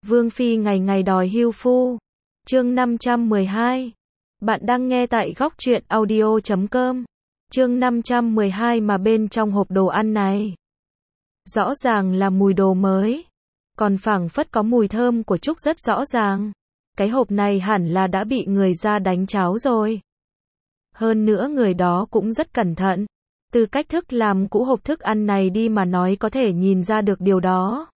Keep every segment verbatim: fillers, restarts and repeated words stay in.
Vương Phi ngày ngày đòi hưu phu. Chương năm trăm mười hai. Bạn đang nghe tại góc truyện audio chấm com. Chương năm trăm mười hai mà bên trong hộp đồ ăn này. Rõ ràng là mùi đồ mới. Còn phảng phất có mùi thơm của trúc rất rõ ràng. Cái hộp này hẳn là đã bị người ra đánh cháo rồi. Hơn nữa người đó cũng rất cẩn thận. Từ cách thức làm cũ hộp thức ăn này đi mà nói có thể nhìn ra được điều đó.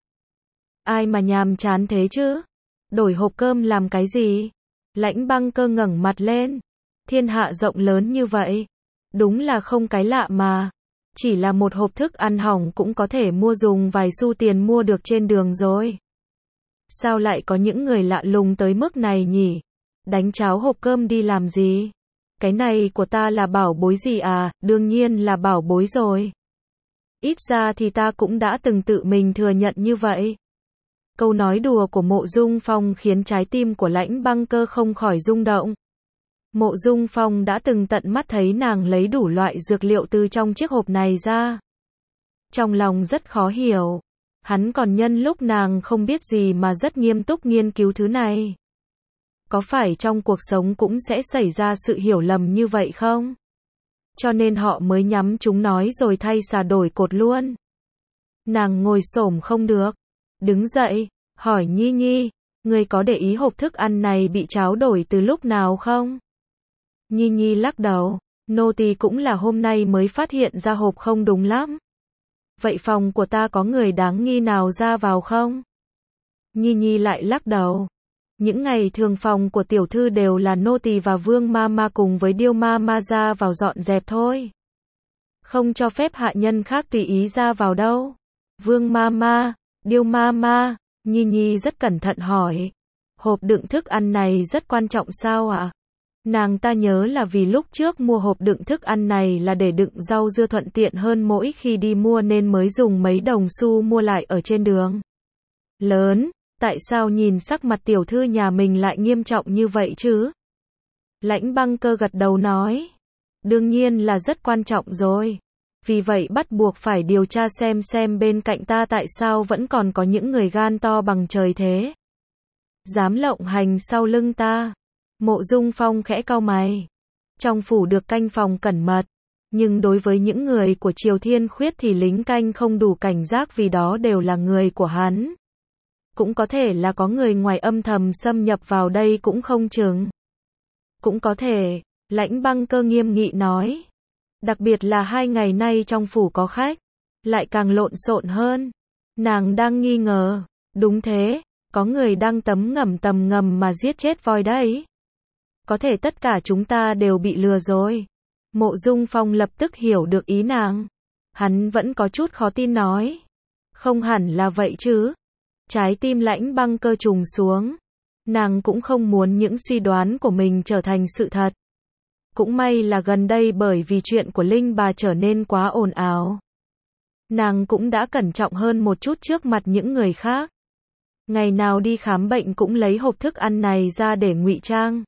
Ai mà nhàm chán thế chứ? Đổi hộp cơm làm cái gì? Lãnh Băng Cơ ngẩng mặt lên. Thiên hạ rộng lớn như vậy. Đúng là không cái lạ mà. Chỉ là một hộp thức ăn hỏng cũng có thể mua dùng vài xu tiền mua được trên đường rồi. Sao lại có những người lạ lùng tới mức này nhỉ? Đánh cháo hộp cơm đi làm gì? Cái này của ta là bảo bối gì à? Đương nhiên là bảo bối rồi. Ít ra thì ta cũng đã từng tự mình thừa nhận như vậy. Câu nói đùa của Mộ Dung Phong khiến trái tim của Lãnh Băng Cơ không khỏi rung động. Mộ Dung Phong đã từng tận mắt thấy nàng lấy đủ loại dược liệu từ trong chiếc hộp này ra. Trong lòng rất khó hiểu. Hắn còn nhân lúc nàng không biết gì mà rất nghiêm túc nghiên cứu thứ này. Có phải trong cuộc sống cũng sẽ xảy ra sự hiểu lầm như vậy không? Cho nên họ mới nhắm chúng nói rồi thay xà đổi cột luôn. Nàng ngồi xổm không được. Đứng dậy, hỏi Nhi Nhi, người có để ý hộp thức ăn này bị cháo đổi từ lúc nào không? Nhi Nhi lắc đầu, nô tỳ cũng là hôm nay mới phát hiện ra hộp không đúng lắm. Vậy phòng của ta có người đáng nghi nào ra vào không? Nhi Nhi lại lắc đầu. Những ngày thường phòng của tiểu thư đều là nô tỳ và Vương ma ma cùng với Điêu ma ma ra vào dọn dẹp thôi. Không cho phép hạ nhân khác tùy ý ra vào đâu. Vương ma ma, Điêu ma ma, Nhi Nhi rất cẩn thận hỏi. Hộp đựng thức ăn này rất quan trọng sao ạ? À? Nàng ta nhớ là vì lúc trước mua hộp đựng thức ăn này là để đựng rau dưa thuận tiện hơn mỗi khi đi mua nên mới dùng mấy đồng xu mua lại ở trên đường. Lớn, tại sao nhìn sắc mặt tiểu thư nhà mình lại nghiêm trọng như vậy chứ? Lãnh Băng Cơ gật đầu nói. Đương nhiên là rất quan trọng rồi. Vì vậy bắt buộc phải điều tra xem xem bên cạnh ta tại sao vẫn còn có những người gan to bằng trời thế. Dám lộng hành sau lưng ta. Mộ Dung Phong khẽ cau mày. Trong phủ được canh phòng cẩn mật. Nhưng đối với những người của Triều Thiên Khuyết thì lính canh không đủ cảnh giác vì đó đều là người của hắn. Cũng có thể là có người ngoài âm thầm xâm nhập vào đây cũng không chừng. Cũng có thể, Lãnh Băng Cơ nghiêm nghị nói. Đặc biệt là hai ngày nay trong phủ có khách, lại càng lộn xộn hơn. Nàng đang nghi ngờ, đúng thế, có người đang tấm ngầm tầm ngầm mà giết chết voi đấy. Có thể tất cả chúng ta đều bị lừa rồi. Mộ Dung Phong lập tức hiểu được ý nàng. Hắn vẫn có chút khó tin nói. Không hẳn là vậy chứ. Trái tim Lãnh Băng Cơ trùng xuống. Nàng cũng không muốn những suy đoán của mình trở thành sự thật. Cũng may là gần đây bởi vì chuyện của Linh bà trở nên quá ồn ào. Nàng cũng đã cẩn trọng hơn một chút trước mặt những người khác. Ngày nào đi khám bệnh cũng lấy hộp thức ăn này ra để ngụy trang.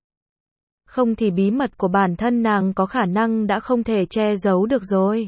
Không thì bí mật của bản thân nàng có khả năng đã không thể che giấu được rồi.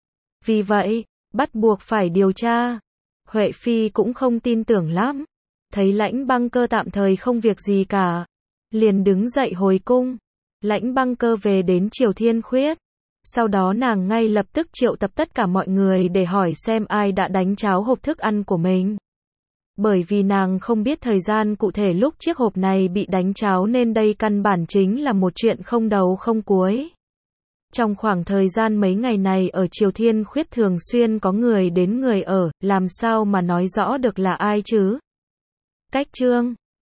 Vì vậy, bắt buộc phải điều tra. Huệ Phi cũng không tin tưởng lắm. Thấy Lãnh Băng Cơ tạm thời không việc gì cả. Liền đứng dậy hồi cung. Lãnh Băng Cơ về đến Triều Thiên Khuyết. Sau đó nàng ngay lập tức triệu tập tất cả mọi người để hỏi xem ai đã đánh cháo hộp thức ăn của mình. Bởi vì nàng không biết thời gian cụ thể lúc chiếc hộp này bị đánh cháo nên đây căn bản chính là một chuyện không đầu không cuối. Trong khoảng thời gian mấy ngày này ở Triều Thiên Khuyết thường xuyên có người đến người ở, làm sao mà nói rõ được là ai chứ? Cách chương